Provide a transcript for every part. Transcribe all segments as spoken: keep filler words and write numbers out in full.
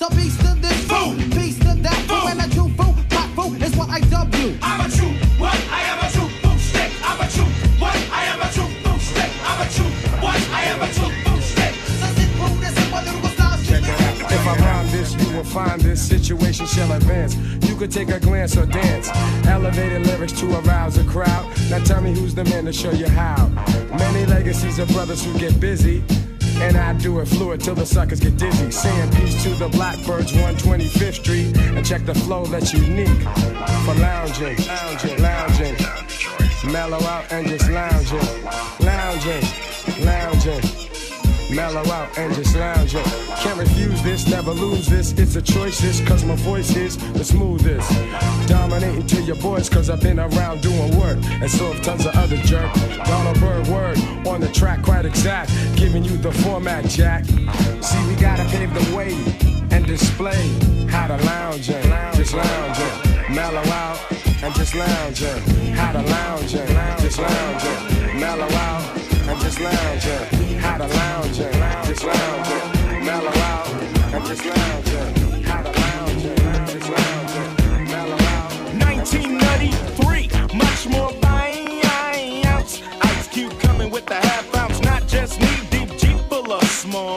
So peace to this fool, peace to that fool, and a true fool, pop fool is what I dub you. I'm a true what? I am a true fool stick. I'm a true what? I am a true fool stick. I'm a true what? I am a true fool stick. So sit fool, this is what little stars check it out. If I rhyme this, you will find this situation shall advance. You could take a glance or dance. Elevated lyrics to arouse a crowd. Now tell me who's the man to show you how. Many legacies of brothers who get busy. And I do it fluid till the suckers get dizzy. Saying peace to the Blackbirds, one twenty-fifth Street. And check the flow that's unique for lounging, lounging, lounging. Mellow out and just lounging, lounging, lounging. Mellow out and just lounging. Can't refuse this, never lose this. It's a choice, this, cause my voice is the smoothest. Dominating to your boys, cause I've been around doing work. And so have tons of other jerk. Donald Bird word on the track, quite exact. Giving you the format, Jack. See, we gotta pave the way and display how to lounging, just lounging. Mellow out and just lounging. How to lounging, just lounging. Mellow out and just lounging. How to lounging, just lounging. Mellow out and just lounging. How to lounging, just lounging. Mellow out. nineteen ninety-three, much more bounce. Ice Cube coming with the half ounce, not just knee deep, Jeep full of small.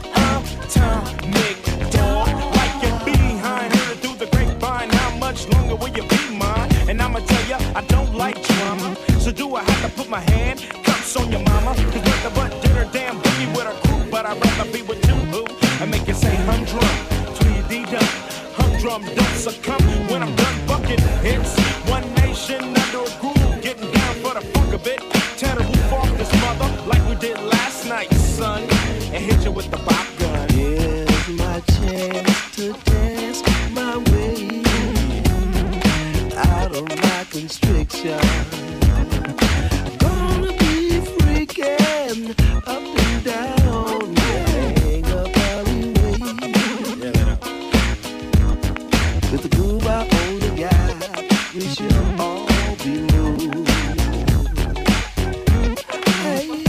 Atomic dog, like your behind, heard it through the grapevine. How much longer will you be mine? And I'ma tell ya, I don't like drama. So do I have to put my hand cups on your mama? Cause what the butt did her damn boogie with her crew. But I'd rather be with you, who? And make it say humdrum, tweedy dum. Humdrum don't succumb when I'm done bucking hits. One nation under a groove, getting down for the funk of it. Tear the roof off this mother like we did last night, son. And hit you with the bop gun. Here's my chance to dance my way out of my constriction. Gonna be freaking up and down, hang up alleyway. With the groove I only got, we should all be moved. Hey,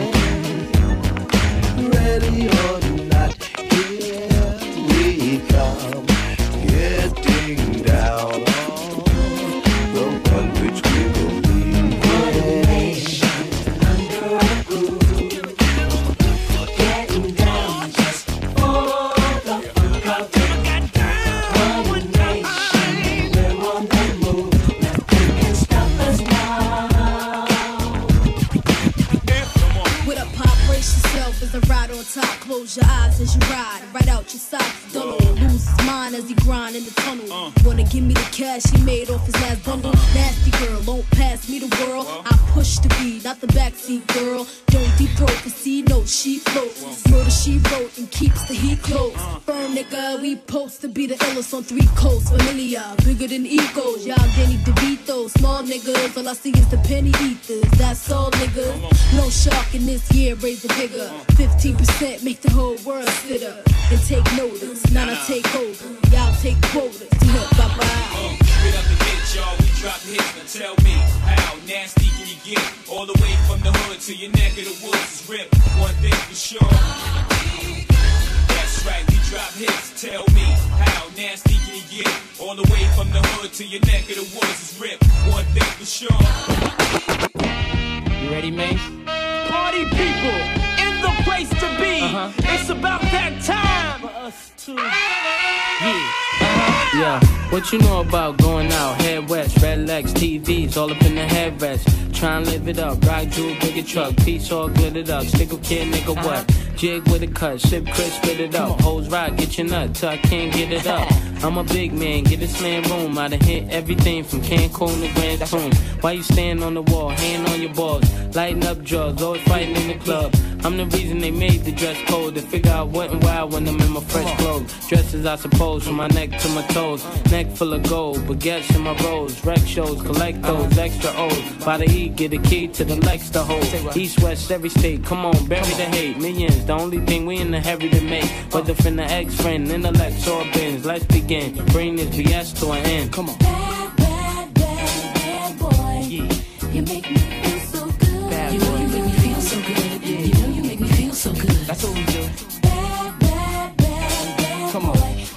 yeah. Ready or not, here we come, getting down on the one which we believe. One nation under a groove, getting down just for the funk of it. One nation, we're on the move, nothing can stop us now. With a pop, brace yourself as I ride on top. Close your eyes as you ride, right out your socks. Don't lose his mind as he grind in the tunnel. Uh. Wanna give me the cash he made off his last bundle? Nasty girl, won't pass me the world. Uh. I push the beat, not the backseat girl. Don't deep throat, cause see, no, she floats. Murder she wrote and keeps the heat close. Uh. Firm nigga, we post to be the illest on three coasts. Familiar, bigger than egos. Y'all Danny DeVito, small niggas. All I see is the penny ethers. That's all niggas. No shark in this year, raise the bigger. fifteen percent make the whole world sit up and take notice. Now I take over, y'all take quotas. Bye bye. Uh, get up and hit, y'all. We drop hits. Now tell me, how nasty can you get? All the way from the hood to your neck of the woods is ripped. One thing for sure. That's right, we drop hits. Tell me, how nasty can you get? All the way from the hood to your neck of the woods is ripped. One thing for sure. You ready, Mace? Party people, in the place to be. Uh-huh. It's about that time for us to. Yeah. Uh-huh. Yeah. What you know about going out? Head west, red legs, T Vs, all up in the headrest. Try and live it up, rock jewel, bigger truck, piece all glittered up. Stick a kid, nigga, what? Jig with a cut, sip crisp, spit it up. Hoes ride, get your nut till I can't get it up. I'm a big man, get a slam room. I done hit everything from Cancun to Grand Tune. Why you stand on the wall, hand on your balls, lighting up drugs, always fighting in the club. I'm the reason they made the dress code. To figure out what and why when I'm in my fresh clothes. Dresses, I suppose, from my neck to my toes. Neck full of gold, baguettes in my rolls. Rec shows, collect those extra O's. By the E, get a key to the Lex to hold. East, west, every state, come on, bury the hate. Millions, the only thing we in the hurry to make. Whether from the ex-friend, intellect, or bins. Let's begin, bring this B S to an end. Come on. Bad, bad, bad, bad boy. Yeah. You make me feel so good. Bad you know you make me feel so good. Yeah. You know you make me feel so good. That's what we do. Bad, bad, bad, bad Come on. boy.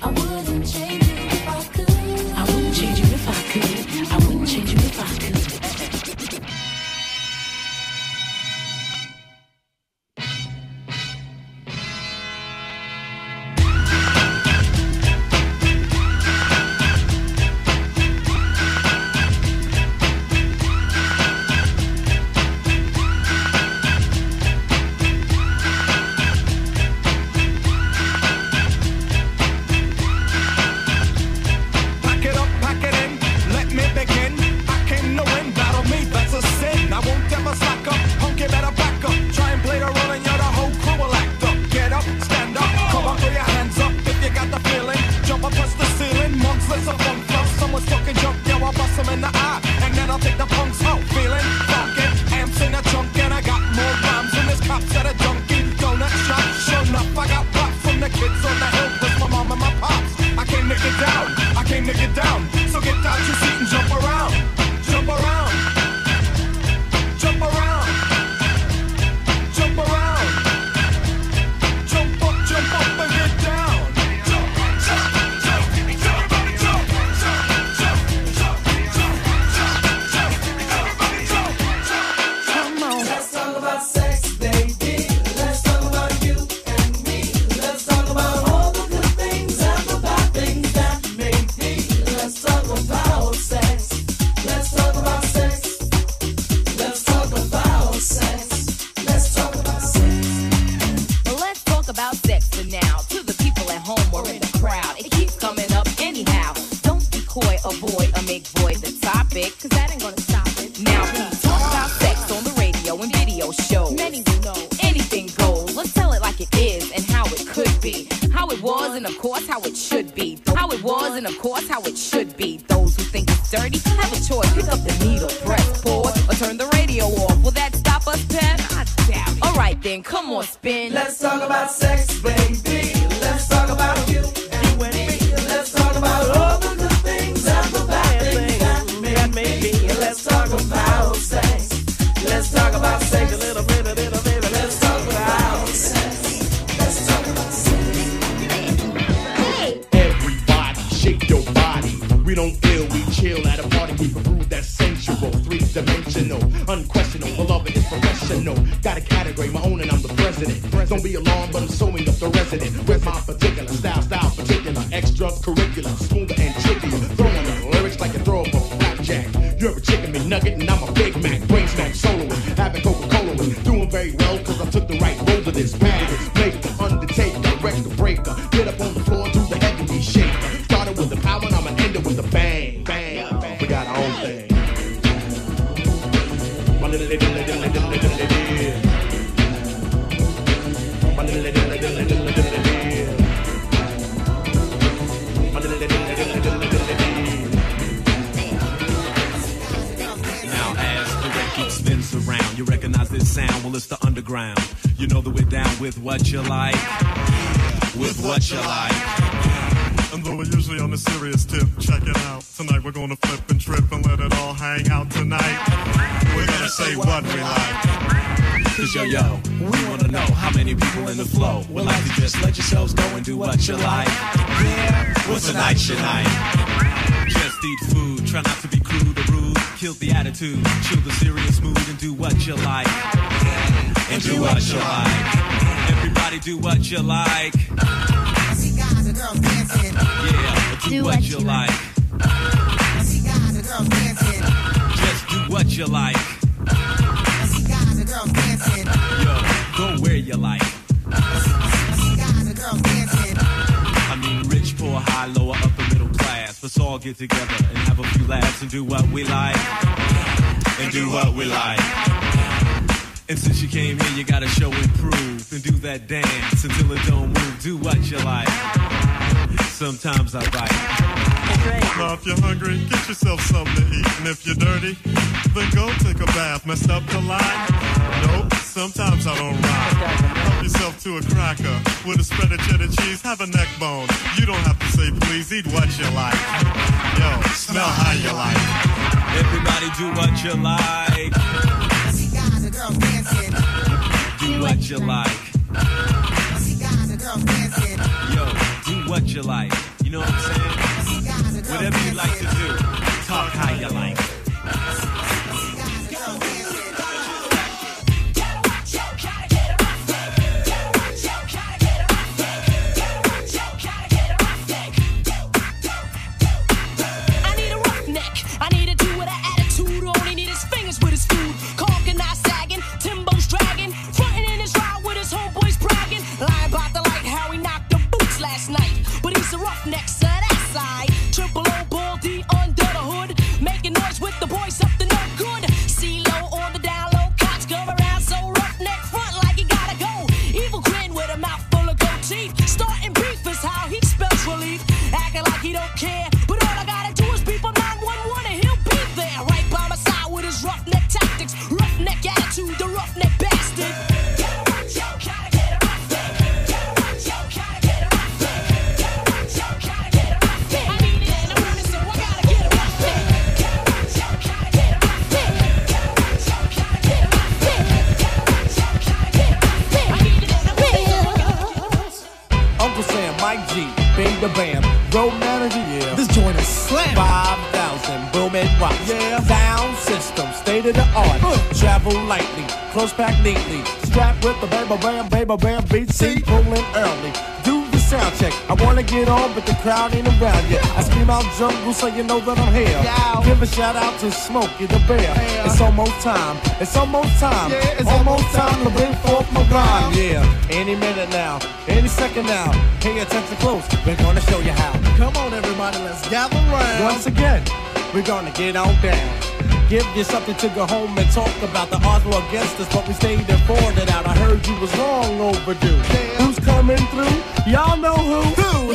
make void the topic, cause that ain't gonna stop it. Now we talk about sex on the radio and video shows. Many will know anything goes. Let's tell it like it is and how it could be. How it was and of course how it should be. How it was and of course how it should be. Those who think it's dirty have a choice. Pick up the needle, press pause, or turn the radio off. Will that stop us, Pep? I doubt it. Alright then, come on, spin. Let's talk about sex, baby. Let's talk about you and me. Let's talk about all the good things and the bad things that may be. Let's talk about sex. Let's talk about sex. A little bit, a little bit. Let's talk about sex. Let's talk about sex. Everybody, shake your body. We don't feel, we chill at a party. We can prove that's sensual, three-dimensional, unquestionable. Beloved is professional. Got a category, my own, and I'm the president. Don't be alarmed, but I'm sewing up the resident. With my particular style, style particular, extracurricular, smoother and trickier. Throwing the lyrics like a throw up a flapjack. You're a chicken McNugget, and I'm a Big Mac. Brain smack, soloing, having Coca-Cola with. Doing very well, cause I took the right road to this path. Make the undertaker, wreck the breaker. Get up on the floor and do the heavy shaker. Started with the power, and I'ma end it with a bang, bang, bang. We got our own thing. My little, little, little, little, little, little, little. My little, little, little, little, little, little, little. My little, little, little, little, little, little, little. Now as the record spins around, you recognize this sound, well it's the underground. You know that we're down with what you like, with what you like. And though we're usually on a serious tip, check it out. Tonight we're gonna flip and trip and let it all hang out tonight. We're gonna say what we like. Cause yo yo, we wanna know how many people in the flow would like to just let yourselves go and do what you like. Yeah, what's a night your night? Just eat food, try not to be crude or rude. Kill the attitude, chill the serious mood and do what you like. And do what you like. Everybody do what you like. I see guys and girls dancing. Yeah, do, do what, what you like. like. I see guys and girls dancing. Just do what you like. I see guys and girls dancing. Yo, go where you like. I see guys and girls dancing. I mean, rich, poor, high, lower, upper, middle class. Let's all get together and have a few laughs and do what we like. And do what we like. And since you came here, you gotta show and prove and do that dance until it don't move. Do what you like. Sometimes I bite. Now if you're hungry, get yourself something to eat. And if you're dirty, then go take a bath. Messed up the line? Nope, sometimes I don't rhyme. Help yourself to a cracker with a spread of cheddar cheese. Have a neck bone. You don't have to say please, eat what you like. Yo, smell how you like. Everybody do what you like. I see guys and girls dancing. Do what you like. I see guys and girls dancing. Yo, do what you like. You know what I'm saying? I see guys and girls whatever you like to do, talk how you like. I see guys and girls dancing. I need a roughneck. I need a dude with an attitude. All he need is fingers with his food. Conking, not sagging. Timbo's dragging. Frontin' in his ride with his homeboys bragging. Lying about the light how he knocked the boots last night. But he's a roughneck, so that side. Triple O, ball D under the hood. Making noise with the boys up to no good. C-Lo on the down low. Cops come around so roughneck front like he gotta go. Evil grin with a mouth full of gold teeth. Starting beef is how he spells relief. Acting like he don't care. But all I gotta do is beep on nine one one and he'll be there. Right by my side with his roughneck tactics. Roughneck attitude, the roughneck bastard. Uncle Sam, Mike G, Bing the Bam, Road Manager, yeah. This joint is slam. five thousand, boom and rock. Yeah. Sound system, state of the art. Uh. Travel lightly, close pack neatly. Strapped with the baby bam, baby bam beat. See, rolling early. Do the sound check. I wanna get on, but the crowd ain't around yet. I scream out jungle so you know that I'm here. Yow. Give a shout out to Smokey the Bear. Yeah. It's almost time. It's almost time. Yeah, it's almost time to bring forth my rhyme. Yeah. Any minute now, any second now. Pay attention close. We're gonna show you how. Come on, everybody, let's gather round. Once again, we're gonna get on down. Give you something to go home and talk about. The odds were against us, but we stayed and fought it out. I heard you was long overdue. Damn. Who's coming through? Y'all know who? Who?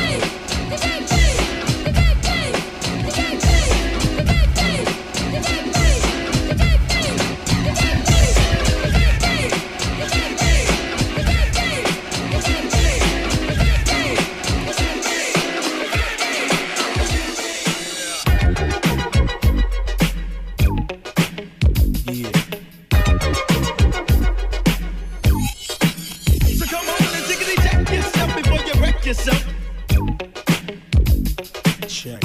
Yourself. Check.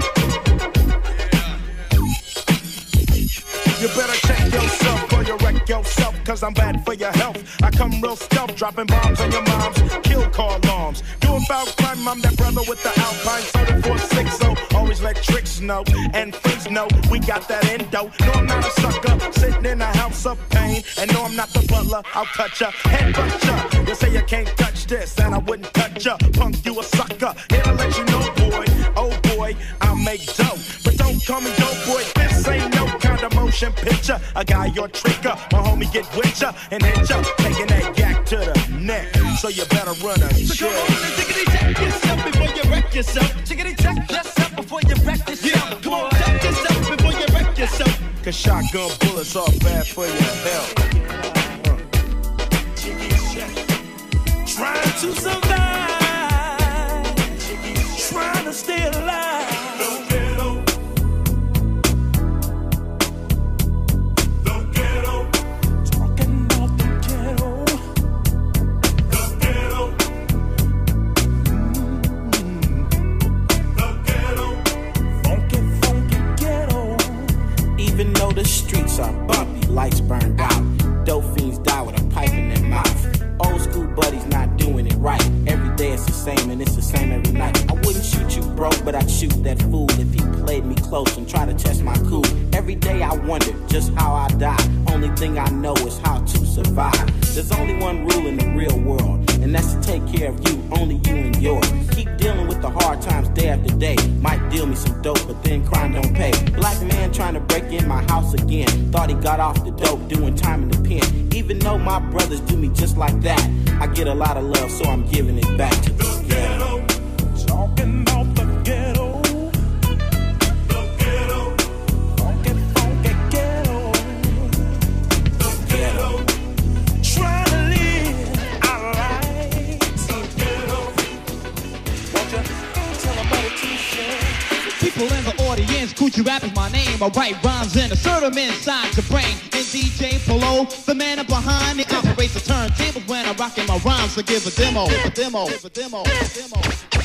You better check yourself or you wreck yourself, cause I'm bad for your health. I come real stealth, dropping bombs on your moms, kill car alarms. Doing foul crime, I'm that brother with the Alpine thirty-four six, so always let tricks know and freaks know we got that endo. No, I'm not a sucker, sitting in a house of pain. And no, I'm not the butler, I'll cut ya, headbutt ya. You say you can't touch this, and I wouldn't touch ya. Punk, you a sucker, here to let you know, boy. Oh boy, I'll make dough, but don't call me dope boy. This ain't no kind of motion picture. A guy your tricker, my homie get with ya and hit ya, taking that yak to the neck. So you better run a so check. Come on and tickety check yourself before you wreck yourself. Tickety check yourself before you wreck yourself. Yeah, come on, check yourself before you wreck yourself. Cause shotgun bullets are bad for your health. Uh. Trying to survive, trying to stay alive. The streets are bumpy, lights burned out. Dope fiends die with a pipe in their mouth. Old school buddies not doing it right. Every day it's the same and it's the same every night. I wouldn't shoot you, bro, but I'd shoot that fool if he played me close and tried to test my cool. Every day I wonder just how I die. Only thing I know is how to survive. There's only one rule in the real world, and that's to take care of you, only you and yours. Keep dealing with the hard times day after day. Might deal me some dope, but then crime don't pay. Black man trying to break in my house again. Thought he got off the dope, doing time in the pen. Even though my brothers do me just like that, I get a lot of love, so I'm giving it back to the ghetto. Talking about the ghetto. The ghetto. Funky, funky ghetto. The ghetto. Trying to live our lives. The ghetto. Won't you tell about it too, sir? People in the audience, Coochie Rap is my name. I write rhymes and assert them inside your brain. And D J Polo, the man up behind me, operates the turntables when I'm rocking my rhymes. So give a demo, give a demo, give a demo, give a demo.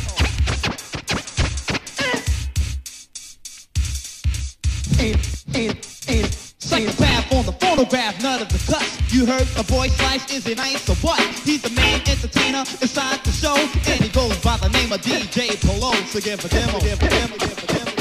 Ain't, ain't, ain't. Psychopath on the phonograph, none of the cuts. You heard the voice slice, is it nice or what? He's the main entertainer inside the show, and he goes by the name of D J Polo. So give a demo, give a demo, give a demo.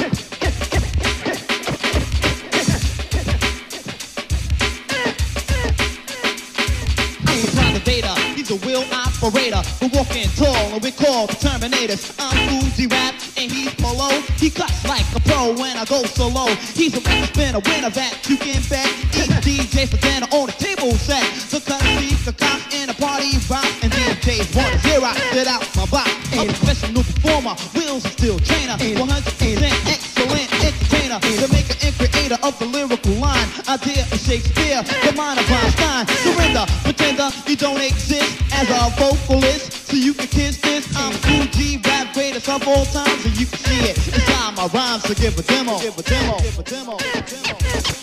Vader, he's a wheel operator. We're walking tall and we're called the Terminators. I'm Fuji Rap and he's Polo. He cuts like a pro when I go solo. He's a record spinner, winner that you can bet. Eat D J for dinner on the table set. The country, the cops in a party rock, and D Js want to hear I get out my box. A professional performer, wheels and steel trainer, one hundred percent excellent entertainer, the maker and creator of the lyrical line. Idea of Shakespeare, the mind of Einstein. Surrender, pretender, you don't exist as a vocalist, so you can kiss this. I'm Fuji Rap, greatest of all times, and you can see it inside my rhymes. So give a demo, give a demo, give a demo, give a demo.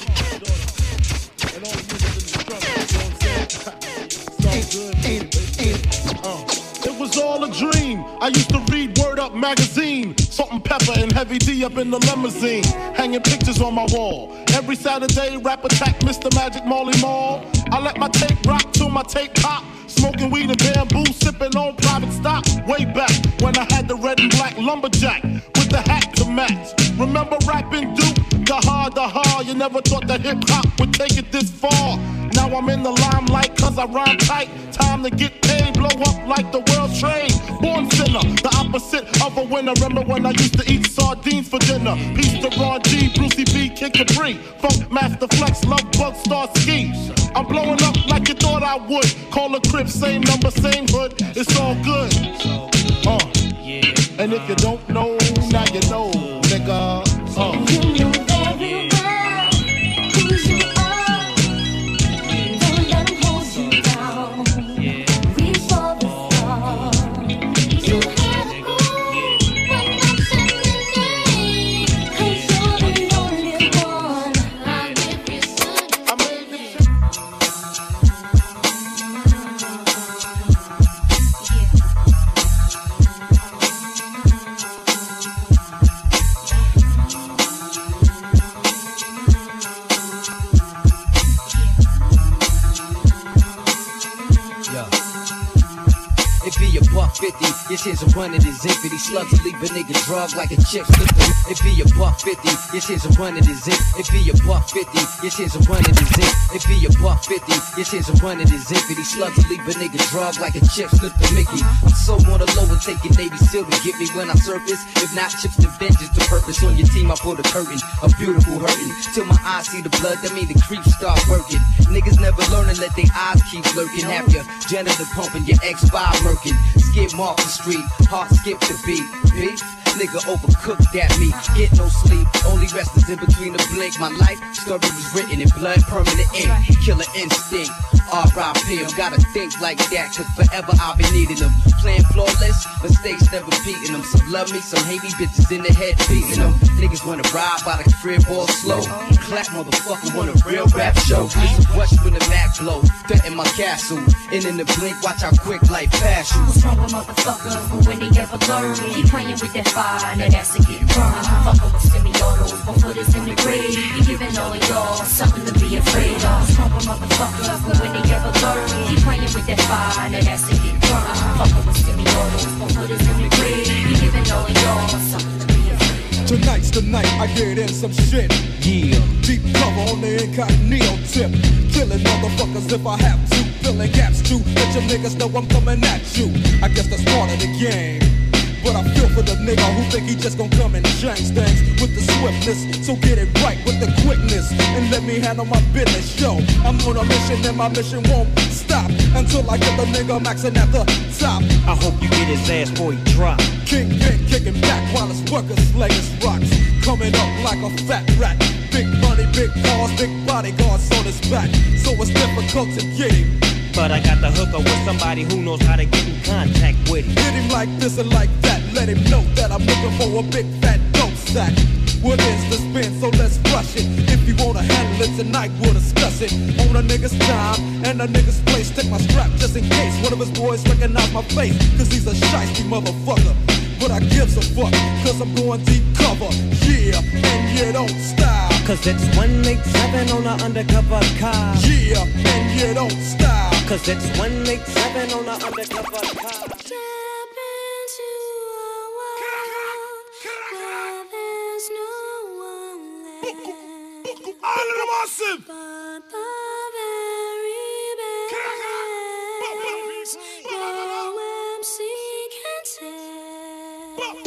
It was all a dream. I used to read Word Up magazine. Salt and Pepper and Heavy D up in the limousine, hanging pictures on my wall. Every Saturday, Rap Attack, Mister Magic, Marley Marl. I let my tape rock till my tape pop. Smoking weed and bamboo, sipping on private stock. Way back when I had the red and black lumberjack with the hat to match. Remember rapping Duke? The hard, the hard. You never thought that hip hop would take it this far. Now I'm in the limelight cause I rhyme tight. Time to get paid, blow up like the world's trade. Born sinner, the opposite other winner. Remember when I used to eat sardines for dinner? Peace to Ron G, Brucey B, Kid Capri, Funk Master Flex, Love Bug, Star Ski. I'm blowing up like you thought I would. Call a crib, same number, same hood. It's all good. Uh. And if you don't know, now you know, nigga. Uh. fifty, this here's a run of this zinc. These slugs will leave a nigga drug like a chick slip. It be a buck fifty, this here's a run of this zinc. It be a buck fifty, this here's a run of this zinc. It be a buck fifty, this here's a run of this zinc. These slugs will leave a nigga drug like a chick slip to Mickey. I'm so on the low and taking Navy SEAL to get me when I surface. If not chips and vengeance to purpose. On your team I put a curtain, a beautiful hurting. Till my eyes see the blood, that mean the creeps start working. Niggas never learn and let their eyes keep lurking. Have your janitor pumping, your X five murking. Skip off the street, heart skip the beat. Beef, nigga overcooked that meat. Get no sleep, only rest is in between the blink. My life story was written in blood, permanent ink. Killer instinct, R I P Gotta think like that, cause forever I'll be needing them. Playing flawless, mistakes never beating them. Some love me, some hate me, bitches in the head beating them. Niggas wanna ride by the crib all slow. Clap motherfucker want a real rap show. Listen watch when the Mac blow, threaten my castle. And in the blink, watch how quick life pass you. What's wrong with motherfuckers, but when they ever learn, keep playing with that fire, now that's to get burned. Fucking with semi-autos, my foot is in the grave. You giving all of y'all something to be afraid of. What's wrong with motherfuckers, but when they ever learn, keep playing with that fire, now that's to get burned. Fucking with semi-autos, my foot is in the grave. You giving all of y'all something to be afraid of. Tonight's the night I get in some shit. Yeah. Deep cover on the incognito tip. Killing motherfuckers if I have to. Filling gaps too. Let your niggas know I'm coming at you. I guess that's part of the game. But I feel for the nigga who think he just gon' come and change things with the swiftness. So get it right with the quickness and let me handle my business. Yo, I'm on a mission and my mission won't stop until I get the nigga maxing at the top. I hope you get his ass before he drop. Kingpin kicking back while his workers slay his rocks. Coming up like a fat rat. Big money, big cars, big bodyguards on his back. So it's difficult to get him. But I got the hooker with somebody who knows how to get in contact with him. Hit him like this and like that. Let him know that I'm looking for a big fat dope sack. What is the spin? So let's rush it. If you wanna handle it tonight, we'll discuss it. On a nigga's time and a nigga's place. Take my strap just in case one of his boys recognize my face. Cause he's a shiesty motherfucker. But I gives a fuck, cause I'm going deep cover. Yeah, and you don't stop. Cause it's one eight seven on an undercover car. Yeah, and you don't stop. Cause it's one eight seven on an undercover car. All of them awesome. But the very best no M C can tell.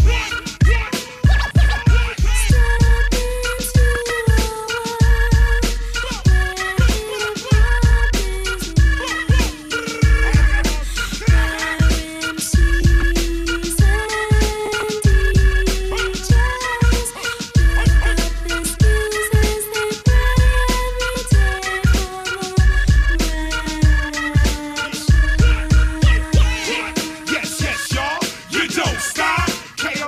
Yes, yes, y'all. You don't stop. K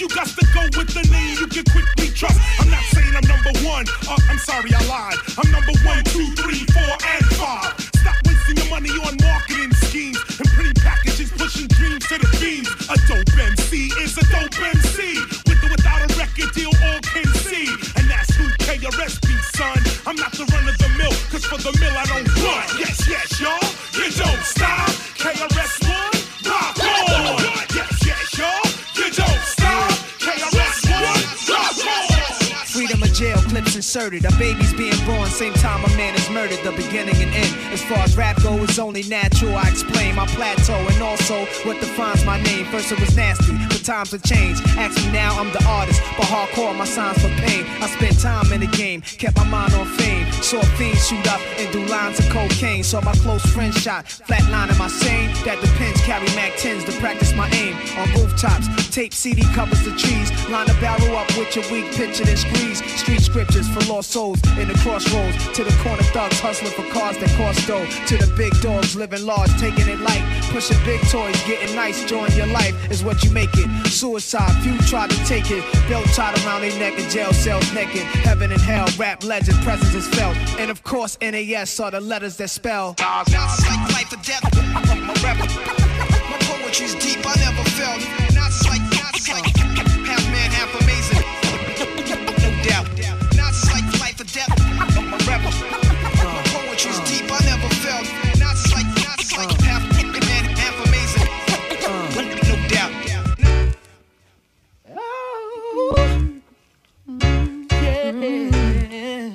you got to go with the name you can quickly trust. I'm not saying I'm number one. Uh, I'm sorry, I lied. I'm number one, two, three, four, and five. Stop wasting your money on marketing schemes and pretty packages pushing dreams to the fiends. A dope M C is a dope M C. With or without a record deal, all can see. And that's who K R S be, son. I'm not the run of the mill, cause for the mill I don't run. Yes, yes, y'all, you don't stop. K R S One, rock on. Yes, yes, y'all, you don't stop. K R S One, rock on. Freedom of jail, clips inserted. A baby's being born, same time a man is murdered. The beginning and end. As far as rap go, it's only natural. I explain my plateau and also what defines my name. First it was nasty, but times have changed. Ask me now, I'm the artist, but hardcore my signs for pain. I spent time in the game, kept my mind on fame. Saw fiends shoot up and do lines of cocaine. Saw my close friend shot, flatlining my sane. That depends, carry Mac tens to practice my aim. On rooftops, tape C D covers the trees. Line the barrel up with your weak picture and squeeze. Street scriptures for lost souls in the crossroads. To the corner thugs hustling for cars that cost dough. To the big dogs living large, taking it light. Pushing big toys, getting nice, join your life is what you make it. Suicide, few tried to take it. Belt tied around their neck in jail cells naked. Heaven and hell, rap legend, presence is felt. And of course, N A S are the letters that spell. Now it's like life or death. My rap, my poetry's deep, I never felt. Now it's like, now it's like half man, half amazing. No doubt. Now it's like life or death. My rap, my poetry's deep, I never felt. Now it's like, now it's like half man, half amazing. No doubt. Yeah.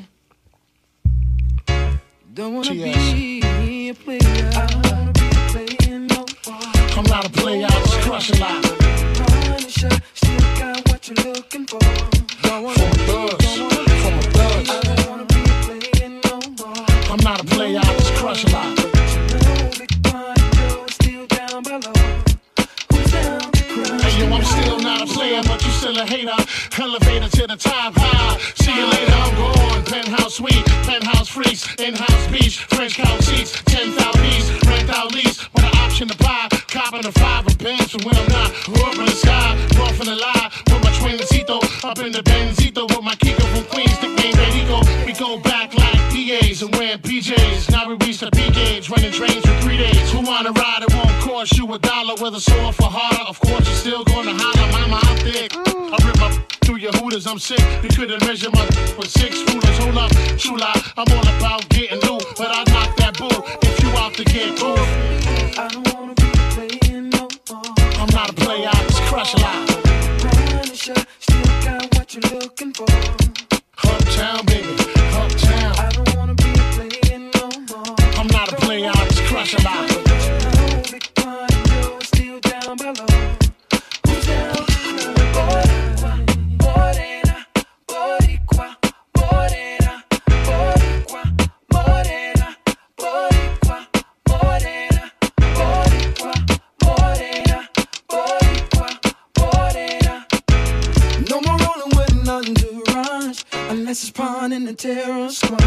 Don't wanna be a player. I don't wanna be playing no more. I'm not a player, I just crush a lot. Punisher, still got what you're looking for. Don't wanna from a thug, from a thug. I don't wanna be playing no more. I'm not a player, I just crush a lot. But you know Big Pun Joe is still down below. Who's down to cry? Hey yo, I'm still not a player, but you still a hater. Elevator to the top high. See you later, I'm gone. Penthouse suite, penthouse freaks, in-house beach, French couch seats, ten thousand E's, rent out lease, with an option to buy, copping a five of bands from when I'm not, up in the sky, rough in the lie, with my twincito, up in the Benzito, with my Kiko from Queens, nickname Benico, we go back like D As and wearing P Js, now we reach the P gauge, running trains for three days, who wanna ride, it won't cost you a dollar, with a sword for harder, of course you're still gonna holler, mama, I'm thick, I rip my through your hooters, I'm sick, you couldn't measure my with six rulers, hold up, true lie, I'm all about getting loot, but I knock that bull if you out to get cool. I don't wanna be playing no more. I'm not a player, I just crush a lot. Punisher, still got what you're looking for. Uptown, baby, uptown. I don't wanna be playing no more. I'm not a player, I just crush a lot. But you know Big Pun Joe is still down below. Who's down to cry? Morena, Boricua, Morena, Boricua, Morena, Boricua, Morena, Boricua, Morena, Boricua, Morena. No more rolling with nothing to rush, unless it's pawn in the terror squad.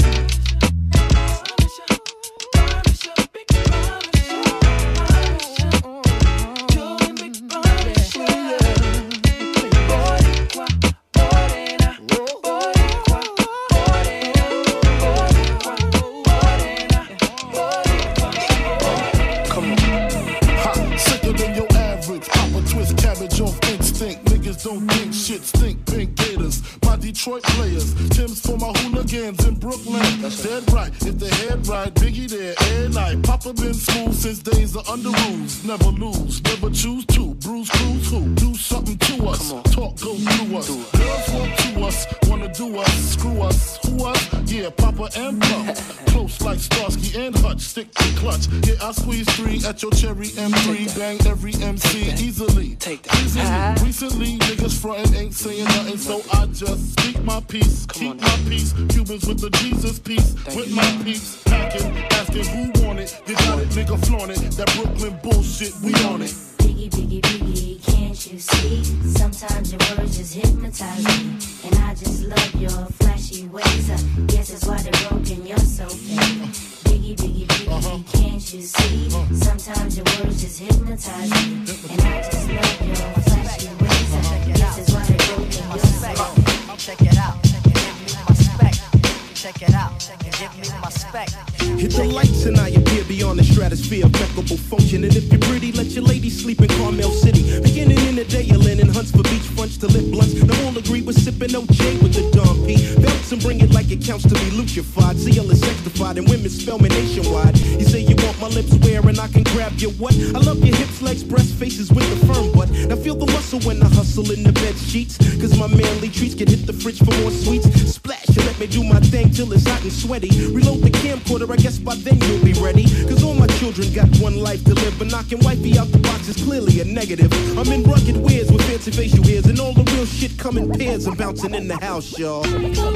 Don't think shit, stink pink gators. My Detroit players, Tim's for my hooligans in Brooklyn. Dead right, if the head right, Biggie there, every night. Papa been smooth since days of under rules. Never lose, never choose to. Bruce Cruz who? Do something to us. Talk go through us. Girls want to us, wanna do us, screw us. Who us? Yeah, Papa and Pump. Close like Starsky and Hutch, stick to clutch. Yeah, I squeeze three at your cherry M three. Bang every M C easily. Easily. Recently, niggas frontin' ain't saying nothing, so I just speak my peace, keep my peace. Cubans with the Jesus peace, with my peace. Packing, asking who want it. You got it, nigga, flaunt it. That Brooklyn bullshit, we on it. Biggie, biggie, biggie, can't you see? Sometimes your words just hypnotize me, and I just love your flashy ways. I guess that's why they're broken, you're so fake. Biggie, biggie, biggie, uh-huh. Can't you see? Uh-huh. Sometimes your words just hypnotize me, and I just love your flashy ways. I check. Hit the lights and I appear beyond the stratosphere of impeccable function. And if you're pretty, let your lady sleep in Carmel City. Beginning in the day, you're linen hunts for beach fronts to lit blunts. Now all agree with sipping O J with the Don P. Bounce and bring it like it counts to be lutrified. See all is sexified and women spell me nationwide. You say you want my lips where and I can grab your what? I love your hips, legs, breasts, faces with the firm butt. Now feel the muscle when I hustle in the bed sheets. Cause my manly treats can hit the fridge for more sweets. Splash and let me do my thing till it's hot and sweaty. Reload the camcorder, I guess by then you'll be ready. Cause all my children got one life to live. But knocking wifey out the box is clearly a negative. I'm in rugged wears with fancy facial hairs. And all the real shit come in pairs. I'm bouncing in the house, y'all.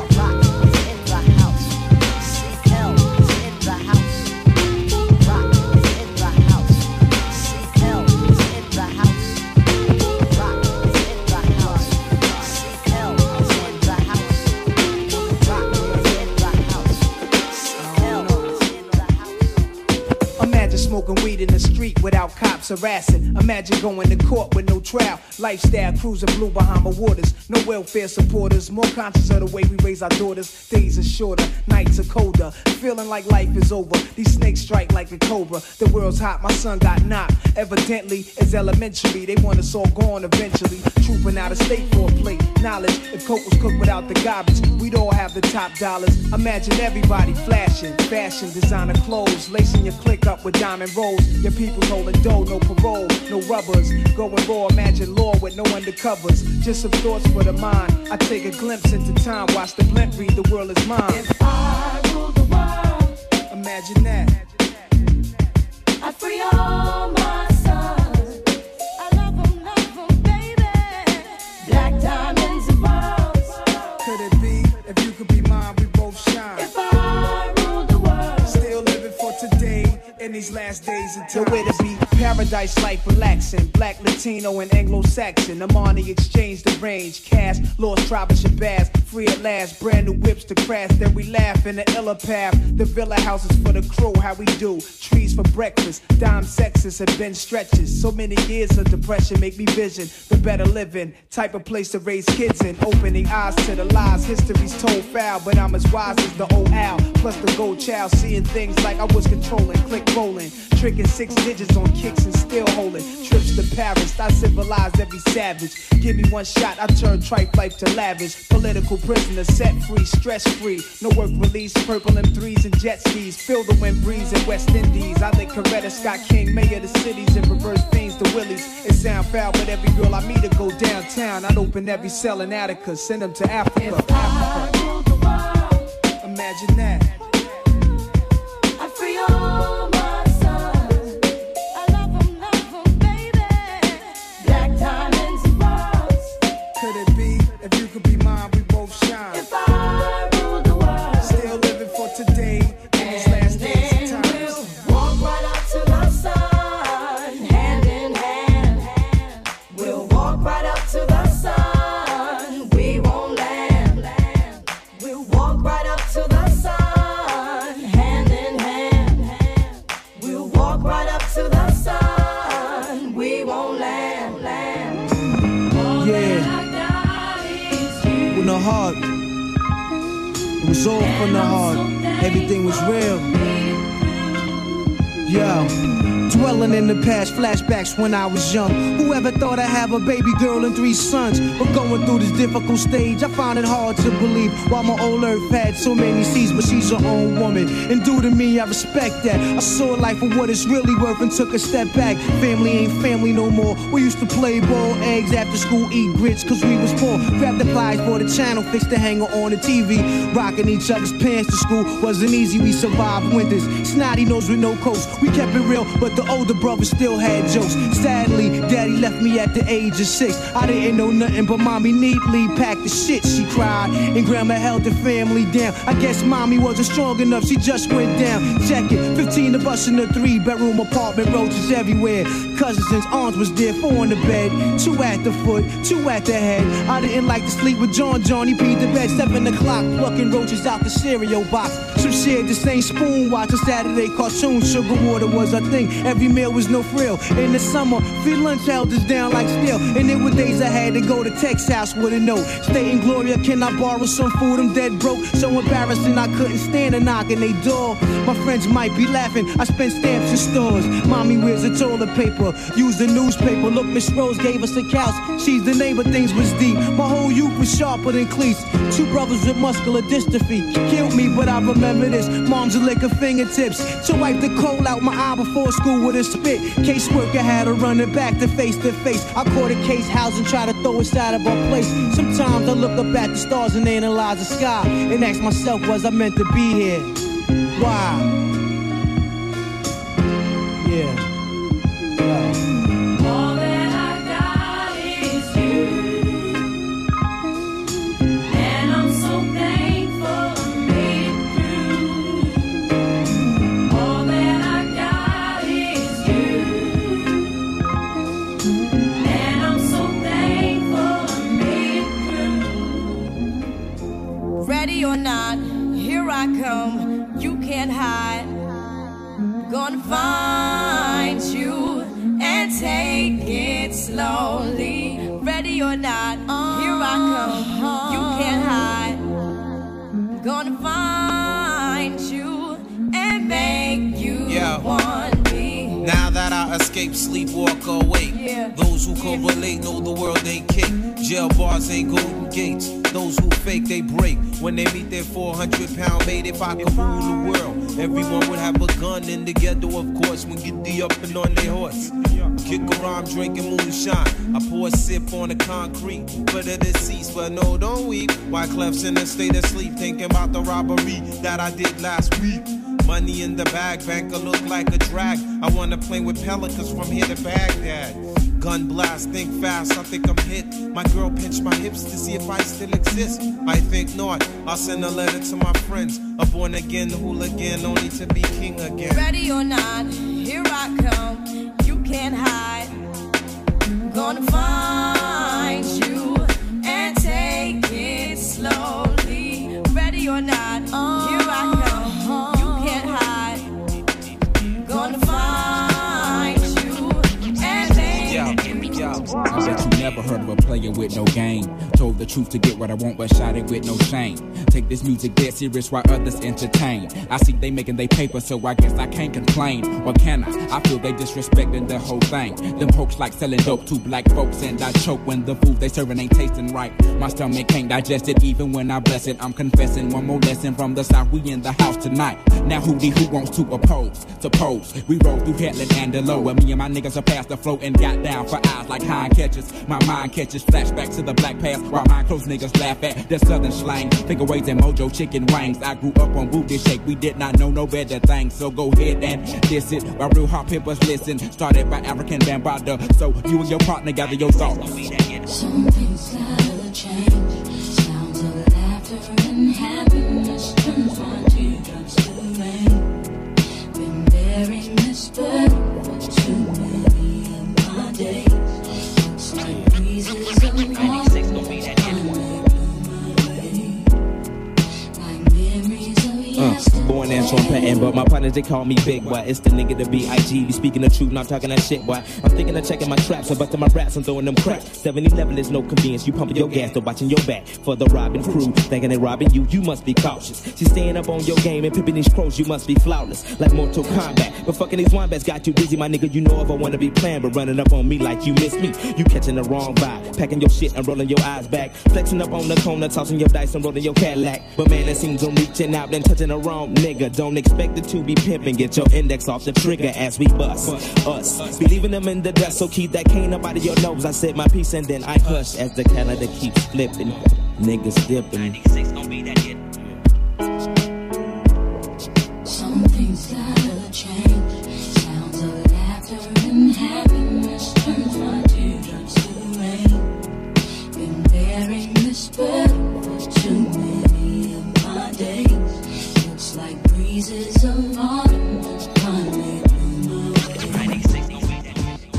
Smoking weed in the street without cops harassing. Imagine going to court with no trial. Lifestyle cruising blue Bahama waters. No welfare supporters. More conscious of the way we raise our daughters. Days are shorter, nights are colder. Feeling like life is over. These snakes strike like a cobra. The world's hot, my son got knocked. Evidently, it's elementary. They want us all gone eventually. Trooping out of state for a plate. Knowledge, if coke was cooked without the garbage, we'd all have the top dollars. Imagine everybody flashing. Fashion, designer clothes. Lacing your click up with diamond rolls. Your people's holding dough, no parole, no rubbers. Going raw, imagine law with no undercovers. Just some thoughts for the mind. I take a glimpse into time, watch the blimp read, the world is mine. If I rule the world, imagine that. I'd free all my sons. I love them, love them, baby. Black diamonds and pearls. Could it be, if you could be mine, we both shine. If I rule the world, still living for today. In these last days until where to be paradise life relaxing. Black, Latino, and Anglo-Saxon. Amani exchange the range. Cash, lost tribe of Shabazz. Free at last, brand new whips to crash. Then we laugh in the illa path. The villa houses for the crew, how we do. Trees for breakfast. Dime sexes have been stretches. So many years of depression make me vision the better living. Type of place to raise kids in. Opening eyes to the lies. History's told foul, but I'm as wise as the old owl. Plus the gold child, seeing things like I was controlling. Click rolling, tricking six digits on kicks and still holding. Trips to Paris, I civilized every savage. Give me one shot, I turn tripe life to lavish. Political prisoner, set free, stress free. No work release, purple M threes and jet skis. Feel the wind breeze in West Indies. I think Coretta Scott King, mayor of the cities, and reverse fiends to Willies. It sound foul, but every girl I meet to go downtown. I'd open every cell in Attica, send them to Africa. if I rule the world, imagine that. I'd free all my sons. I love them, love them, baby. Black diamonds and pearls. Could it be, if you could be mine, we both shine. If I rule the world, still living for today. In these last days and times. we'll walk right up to the sun, hand in hand. We'll walk right up to the sun. We won't land. We'll walk right up to the sun, hand in hand. We'll walk right up to the sun. We won't land. land. Yeah. With no heart. It was all from the heart. Everything was real. Yo, dwelling in the past, flashbacks when I was young. Whoever thought I'd have a baby girl and three sons? But going through this difficult stage, I found it hard to believe. Why my old earth had so many seas, but she's her own woman. And due to me, I respect that. I saw life for what it's really worth and took a step back. Family ain't family no more. We used to play ball, eggs after school, eat grits, cause we was poor. Grab the pliers for the channel, fix the hanger on the T V. Rocking each other's pants to school wasn't easy, we survived winters. Snotty nose with no coats. We kept it real, but the older brother still had jokes. Sadly, daddy left me at the age of six. I didn't know nothing, but mommy neatly packed the shit, she cried. And grandma held the family down. I guess mommy wasn't strong enough, she just went down. Check it, fifteen of us in a three bedroom apartment, roaches everywhere. Cousins and aunts was there, four in the bed, two at the foot, two at the head. I didn't like to sleep with John, John, he peed the bed, seven o'clock, plucking roaches out the cereal box. Some shared the same spoon, watching Saturday cartoons, sugar water was a thing. every meal was no frill. In the summer, free lunch held us down like steel. And there were days I had to go to Tech's house with a note. Stay in Gloria, can I borrow some food? I'm dead broke. So embarrassing, I couldn't stand a knock in they door. My friends might be laughing, I spent stamps in stores. Mommy wears a toilet paper, use the newspaper. Look, Miss Rose gave us a couch. She's the neighbor, things was deep. My whole youth was sharper than cleats. Two brothers with muscular dystrophy killed me, but I remember this. Mom's a lick of fingertips to wipe the coal out my eye before school with a spit. Caseworker had her running back to face to face. I caught a case house and try to throw us out of our place. Sometimes I look up at the stars and analyze the sky and ask myself, was I meant to be here? Why? Yeah. Yeah. All that I got is you, and I'm so thankful I made it through. All that I got is you, and I'm so thankful I made it through. Ready or not, here I come. You can't hide. Gonna find you and take it slowly. Ready or not, here I come. You can't hide. Gonna find you and make you Yeah. want me. Now that I escape, sleep, walk awake. Yeah. Those who correlate know the world ain't cake. Jail bars ain't golden gates. Those who fake, they break. When they meet their four hundred pound mate, if I could rule the world, everyone would have a gun in the ghetto, of course, when get the up and on their horse. Kick around drinking moonshine. I pour a sip on the concrete for the deceased, but no, don't weep. Why Clef's in a state of sleep, thinking about the robbery that I did last week. Money in the bag, banker look like a drag. I wanna play with pelicans from here to Baghdad. Gun blast, think fast, I think I'm hit. My girl pinched my hips to see if I still exist. I think not, I'll send a letter to my friends. A born again hooligan, only to be king again. Ready or not, here I come. You can't hide. Gonna find you and take it slowly. Ready or not, here I come. You can't hide. Gonna find you and make you I bet you never heard of a player with no game. Told the truth to get what I want, but shot it with no shame. Take this music dead serious while others entertain. I see they making they paper, so I guess I can't complain. Or can I? I feel they disrespecting the whole thing. Them hoax like selling dope to black folks, and I choke when the food they serving ain't tasting right. My stomach can't digest it even when I bless it. I'm confessing one more lesson from the south. We in the house tonight. Now who the who wants to oppose? Suppose we roll through Headland and Delow, where me and my niggas are past the flow and got down for eyes like hind catches. My mind catches flashbacks to the black past, while my close niggas laugh at the southern slang. Figure ways and mojo chicken wings. I grew up on booty shake. We did not know no better things, so go ahead and diss it. While real hot pimpers listen. Started by African Bambada, so you and your partner gather your thoughts. Something's gotta change. Sounds of laughter and happiness turns my teardrops to rain. Been bearing this burden for too many of my days. Looks like breezes of morning Uh, born and from Patton, but my partners they call me Big Boy. It's the nigga to be I G. Be speaking the truth, not talking that shit, boy. I'm thinking of checking my traps, I'm busting my raps, I'm throwing them craps. seven eleven is no convenience. You pumping your gas, though watching your back. For the robbing crew, thinking they robbing you, you must be cautious. She's staying up on your game and pimping these crows, you must be flawless. Like Mortal Kombat, but fucking these wine bats got you busy, my nigga. You know if I wanna be playing, but running up on me like you miss me. You catching the wrong vibe, packing your shit and rolling your eyes back, flexing up on the corner, tossing your dice and rolling your Cadillac. But man, it seems I'm reaching out and touching the wrong nigga. Don't expect it to be pimping. Get your index off the trigger as we bust us. Be leaving them in the dust, so keep that cane up out of your nose. I said my piece and then I hush as the calendar keeps flipping. Niggas dipping. ninety-six gon' be that hit. Something's gotta change. Sounds of laughter and happiness turns my teardrops to rain. Been bearing this burden for too many of my days. Looks like breezes of autumn finally blew my way. ninety-six gon' be that hit.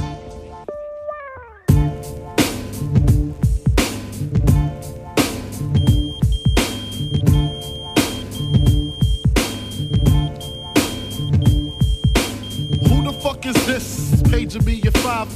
Who the fuck is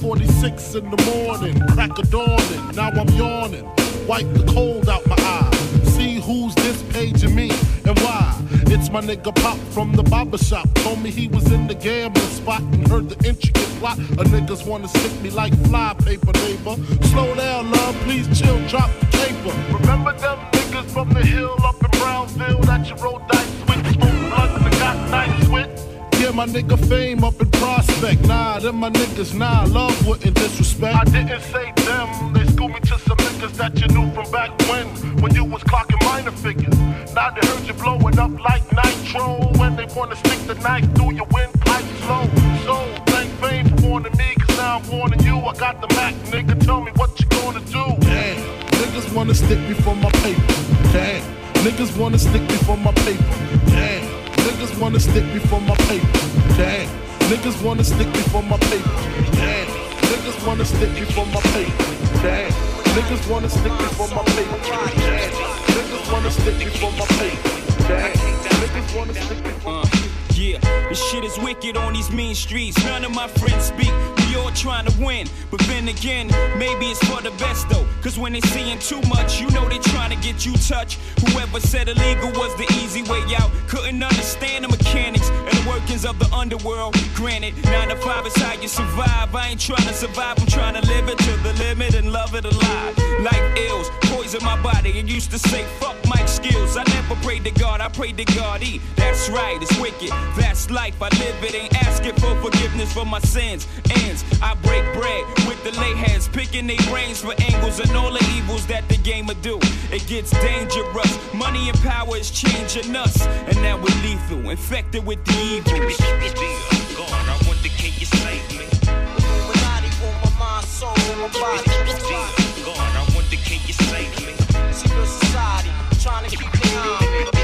forty-six in the morning, crack of dawning, now I'm yawning. Wipe the cold out my eye. See who's this paging me and why. It's my nigga Pop from the barber shop. Told me he was in the gambling spot and heard the intricate plot. A niggas wanna stick me like fly paper, neighbor. Slow down, love, please chill, drop the paper. Remember them niggas from the hill up in Brownsville that you rolled dice with, smoke blood and got nice with? Yeah, my nigga Fame up in Prospect. Nah, them my niggas, nah, love wouldn't disrespect. I didn't say them, they schooled me to some niggas that you knew from back when, when you was clocking minor figures. Now they heard you blowing up like nitro, when they wanna stick the knife through your windpipe slow. So, thank Fame for warning me, cause now I'm warning you. I got the Mac, nigga, tell me what you gonna do. Damn, niggas wanna stick me for my paper. Damn, niggas wanna stick me for my paper. Damn. Niggas wanna stick me for my paper. Damn. Niggas wanna stick me for my paper. Damn. Niggas wanna stick me for my paper. Damn. Niggas wanna stick me for my paper. Damn. Niggas wanna stick me for my paper. Damn. Niggas wanna stick me for my paper. Yeah, this shit is wicked on these mean streets. None of my friends speak. We all trying to win. But then again, maybe it's for the best though. Cause when they seeing too much, you know they trying to get you touched. Whoever said illegal was the easy way out couldn't understand the mechanics and the workings of the underworld. Granted, nine to five is how you survive. I ain't trying to survive, I'm trying to live it to the limit and love it alive. Like ills, poison my body. It used to say fuck Mike Skills. I never prayed to God, I prayed to God E. That's right, it's wicked. That's life, I live it, ain't asking for forgiveness for my sins. Ends, I break bread with the lay heads, picking their brains for angles and all the evils that the game will do. It gets dangerous, money and power is changing us, and now we're lethal, infected with the evils. God, I wonder, can you save me? Illuminati want my mind, soul, and my body. God, I wonder, can you save me? Secret society, trying to keep me on.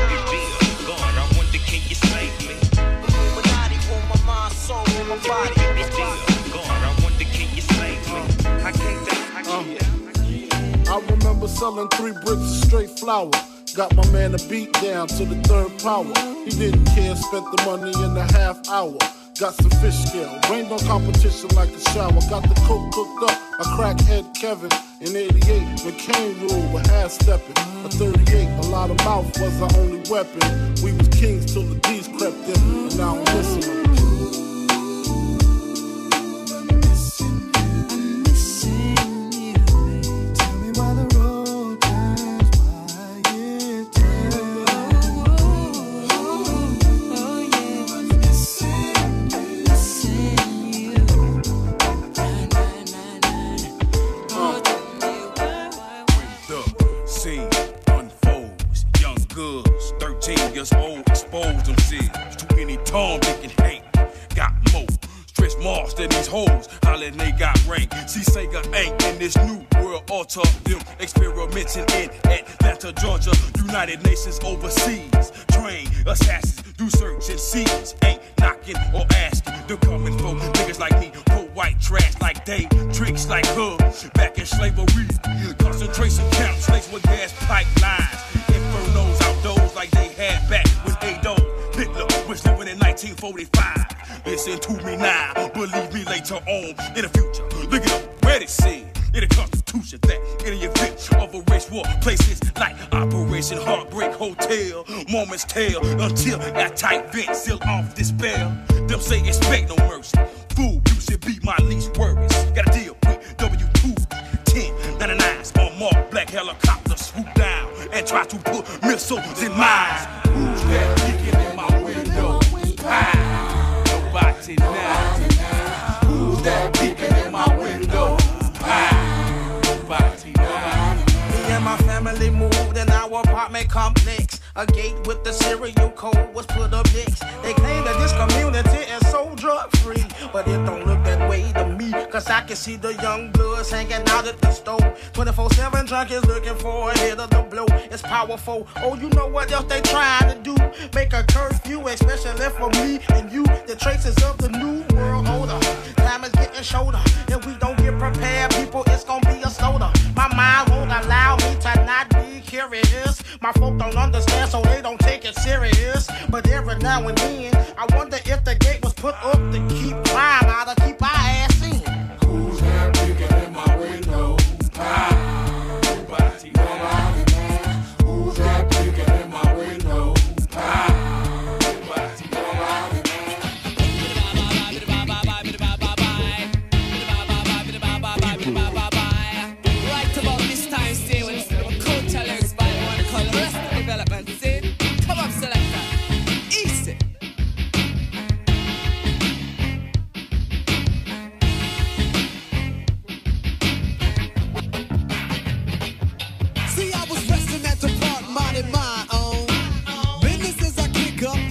Soul in my body. God, I wonder, can you save me? I can't die, I can't. Uh, I remember selling three bricks of straight flour. Got my man a beat down to the third power. He didn't care, spent the money in a half hour. Got some fish scale, rained on competition like a shower. Got the coke cooked up, I cracked Ed Kevin. In eighty-eight, when Kane ruled with half stepping. At thirty-eight, a lot of mouth was our only weapon. We was kings till the D's crept in, and now I'm listening. Years old, exposed themselves. Too many Tom, Dick, and hate. Got more. Stretch marks than these hoes. Hollin' they got rank. See, Sega ain't in this new world order. Them experimenting in Atlanta, Georgia. United Nations overseas. Train assassins, do search and seize. Ain't knocking or asking. They're coming for niggas like me. Pull white trash like they. Tricks like her. Back in slavery. Concentration camps laced with gas pipelines. Infernos outdoors like they had back when Adolf Hitler was living in nineteen forty-five. Listen to me now, believe me later on in the future. Look at up where it said in the Constitution that in the event of a race war, places like Operation Heartbreak Hotel, moments tell until that tight vent seal off despair. Them say expect no mercy. Fool, you should be my least worries. Gotta deal with W two ten ninety-nines on mark black helicopters swoop down and try to put missiles in mines. Who's that peeking in my window? Ah, nobody now. Who's that peeking in my window? Ah, nobody now. Me and my family moved in our apartment complex. A gate with the serial code was put up next. They claim that this community is so drug free, but it don't look that way to me. Cause I can see the young bloods hanging out at the store. twenty-four seven junkies looking for a hit of the blow. It's powerful. Oh, you know what else they trying to do? Make a curfew, especially for me and you. The traces of the new world order. Time is getting shorter. If we don't get prepared, people, it's gonna be a slaughter. My mind won't allow me to not be curious. My folk don't understand, so they don't take it serious. But every now and then, I wonder if the gate was put up to keep crime out or keep our ass in. Who's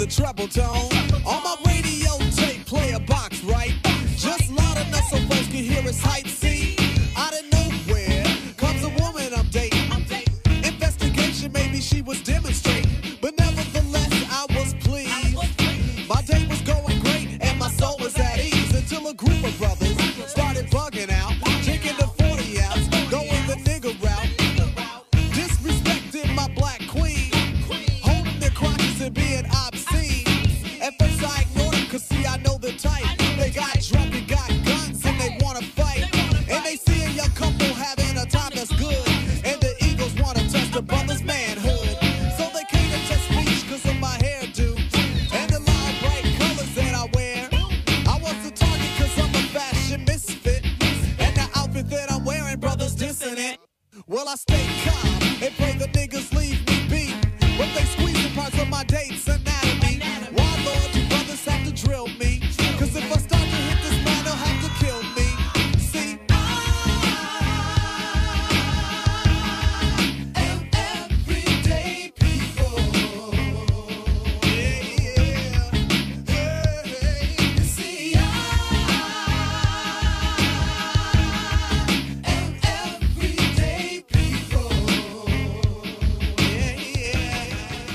the treble tone. On my radio tape, play a box, right? Just loud enough so folks can hear its height. See, out of nowhere comes a woman I'm dating. Investigation, maybe she was demonstrating, but nevertheless I was pleased. My day was going great and my soul was at ease until a group of brothers started bugging out, drinking the forty ounce, going the nigga route, disrespecting my black queen, holding their crotches and being obscene. At first I ignored them, cause see I know the type. They got drunk and got guns and they wanna fight, and they see a young couple having a time that's good, and the Eagles wanna touch the brother's manhood. So they came to test speech cause of my hairdo and the loud bright colors that I wear. I was the target cause I'm a fashion misfit, and the outfit that I'm wearing, brothers dissing it. Well, I stay calm and pray the niggas leave me be, but they squeezing parts of my date's anatomy. Why, Lord, you brothers have to drill me? Cause if I start to hit this man, they'll have to kill me. See, I am everyday people. Yeah, yeah. Hey, you see, I am everyday people. Yeah, yeah.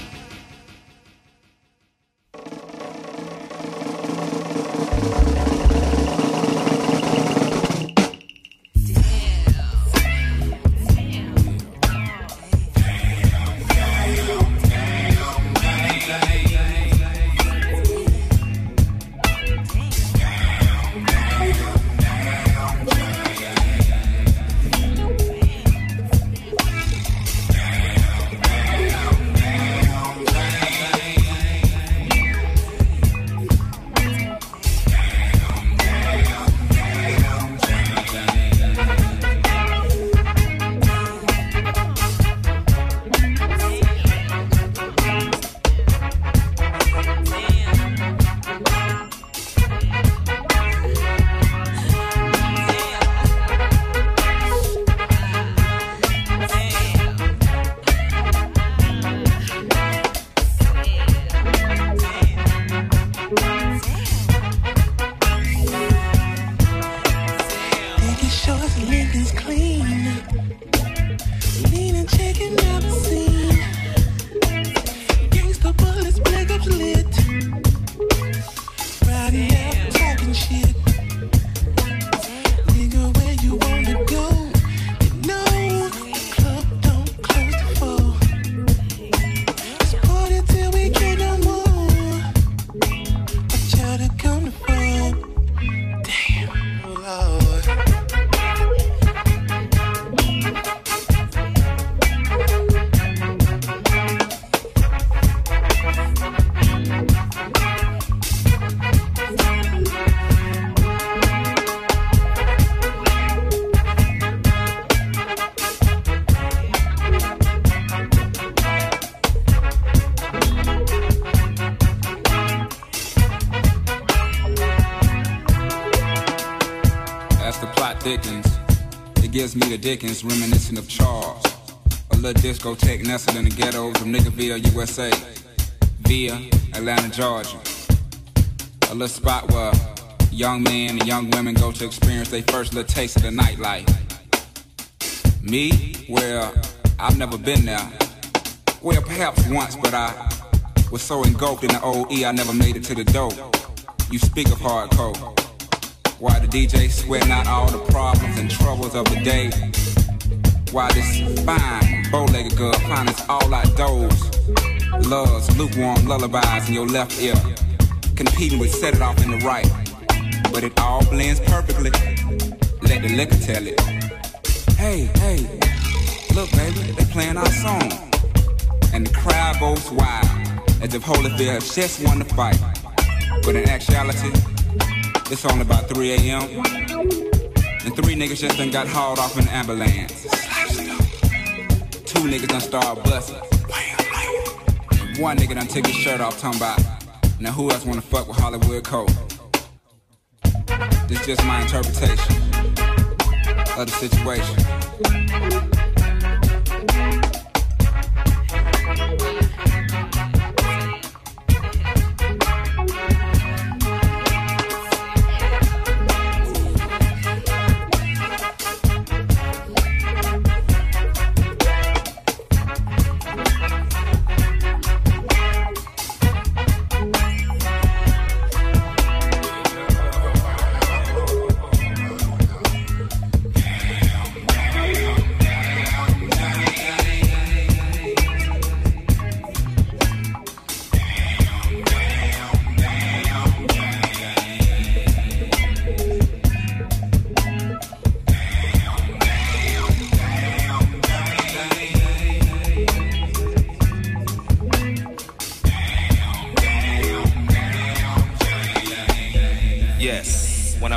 Making sure the Lincoln's clean. Lean and checking out the scene. Gangsta bullets, black ups lit. Riding out, talking shit. Nigga, where you wanna go? You know, club don't close the four. Let's party till we can't no more. Watch out to come to fall. Damn, oh Lord. As the plot thickens, it gives me the Dickens, reminiscent of Charles. A little discotheque nestled in the ghettos of Niggerville, U S A, via Atlanta, Georgia. A little spot where young men and young women go to experience their first little taste of the nightlife. Me? Well, I've never been there. Well, perhaps once, but I was so engulfed in the O E I never made it to the dope. You speak of hardcore. Why the D J sweating out all the problems and troubles of the day? Why this fine, bow-legged girl finds all outdoors, loves lukewarm lullabies in your left ear, competing with set it off in the right. But it all blends perfectly. Let the liquor tell it. Hey, hey, look, baby, they playing our song, and the crowd goes wild as if Holyfield just won the fight. But in actuality, it's only about three a.m. and three niggas just done got hauled off in an ambulance. Two niggas done started busting. And one nigga done took his shirt off, talking about, now who else wanna fuck with Hollywood Cole? This just my interpretation of the situation.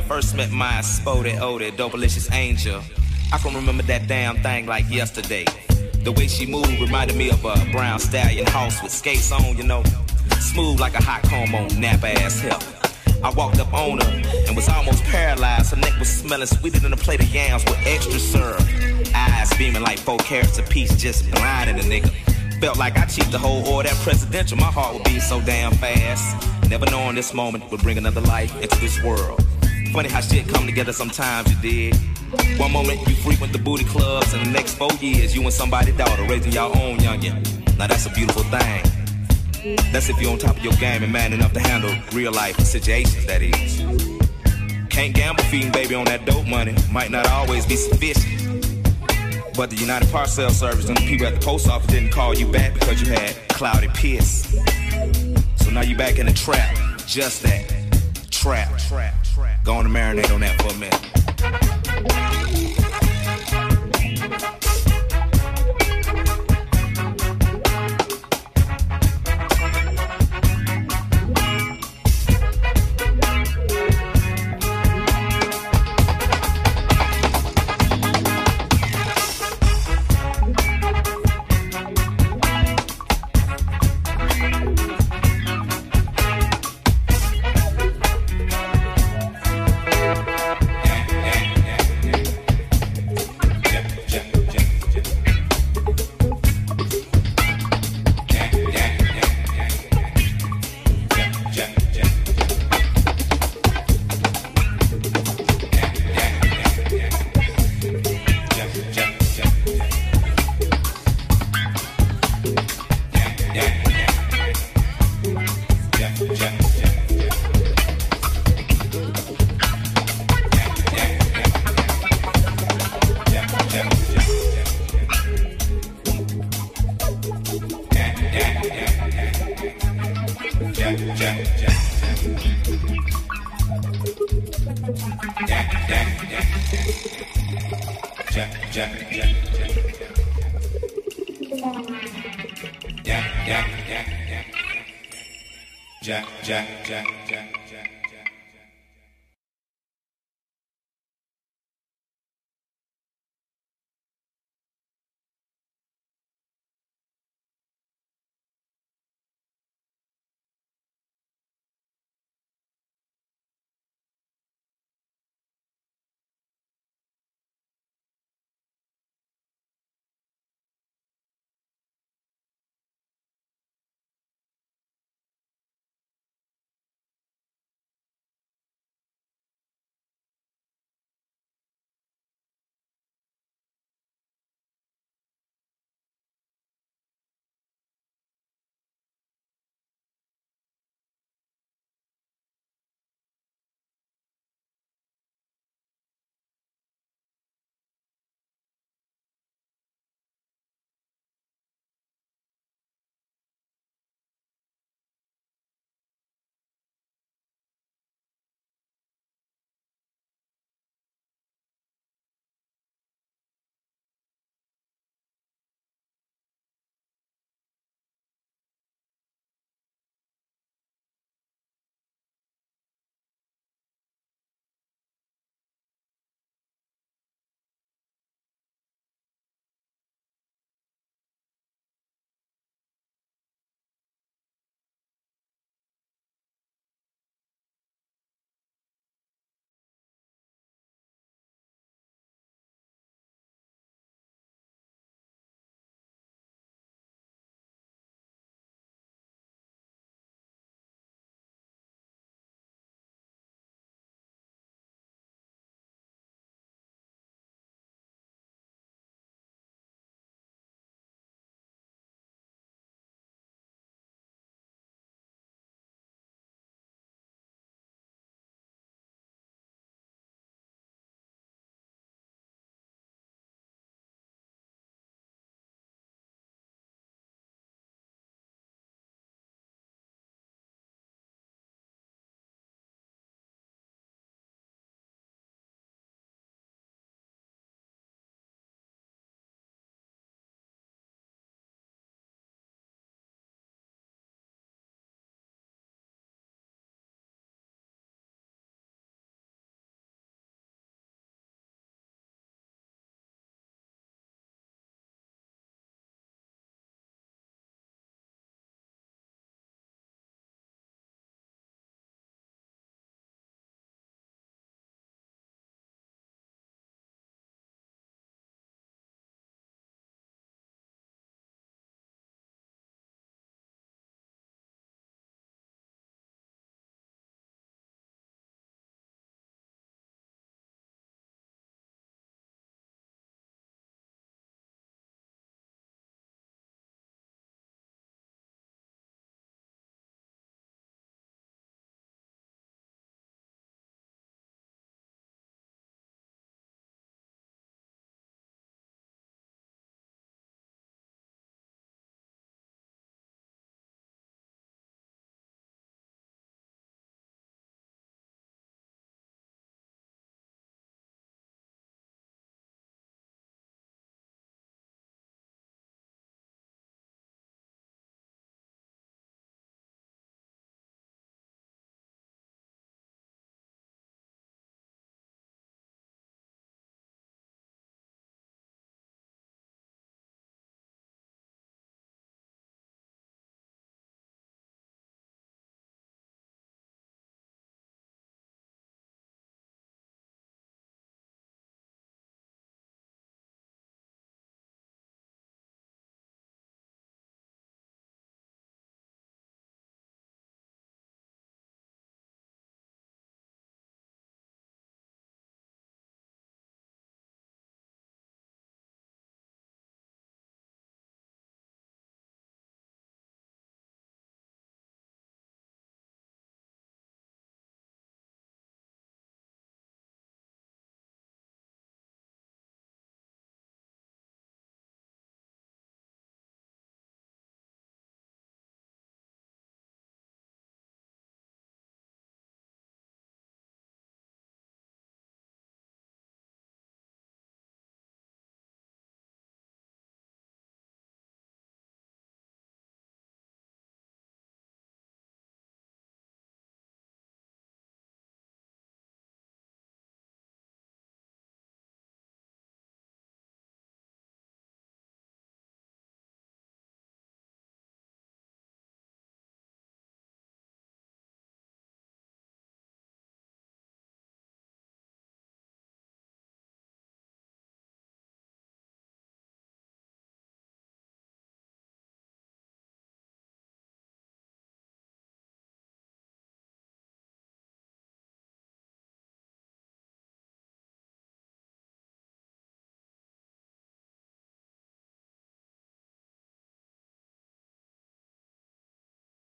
first met my spotted, oded, dopalicious angel, I can remember that damn thing like yesterday. The way she moved reminded me of a brown stallion horse with skates on, you know. Smooth like a hot comb on Napa ass hip. I walked up on her and was almost paralyzed. Her neck was smelling sweeter than a plate of yams with extra syrup. Eyes beaming like four carats apiece, just blinding a nigga. Felt like I cheated the whole order that presidential. My heart would be so damn fast. Never knowing this moment would bring another life into this world. Funny how shit come together sometimes, you did. One moment you frequent the booty clubs, and the next four years you and somebody's daughter raising your own youngin'. Now that's a beautiful thing. That's if you're on top of your game and man enough to handle real life situations, that is. Can't gamble feeding baby on that dope money. Might not always be sufficient. But the United Parcel Service and the people at the post office didn't call you back because you had cloudy piss. So now you back in the trap. Just that. Trap. Go on and marinate on that for a minute. Jack, Jack, Jack, Jack, Jack.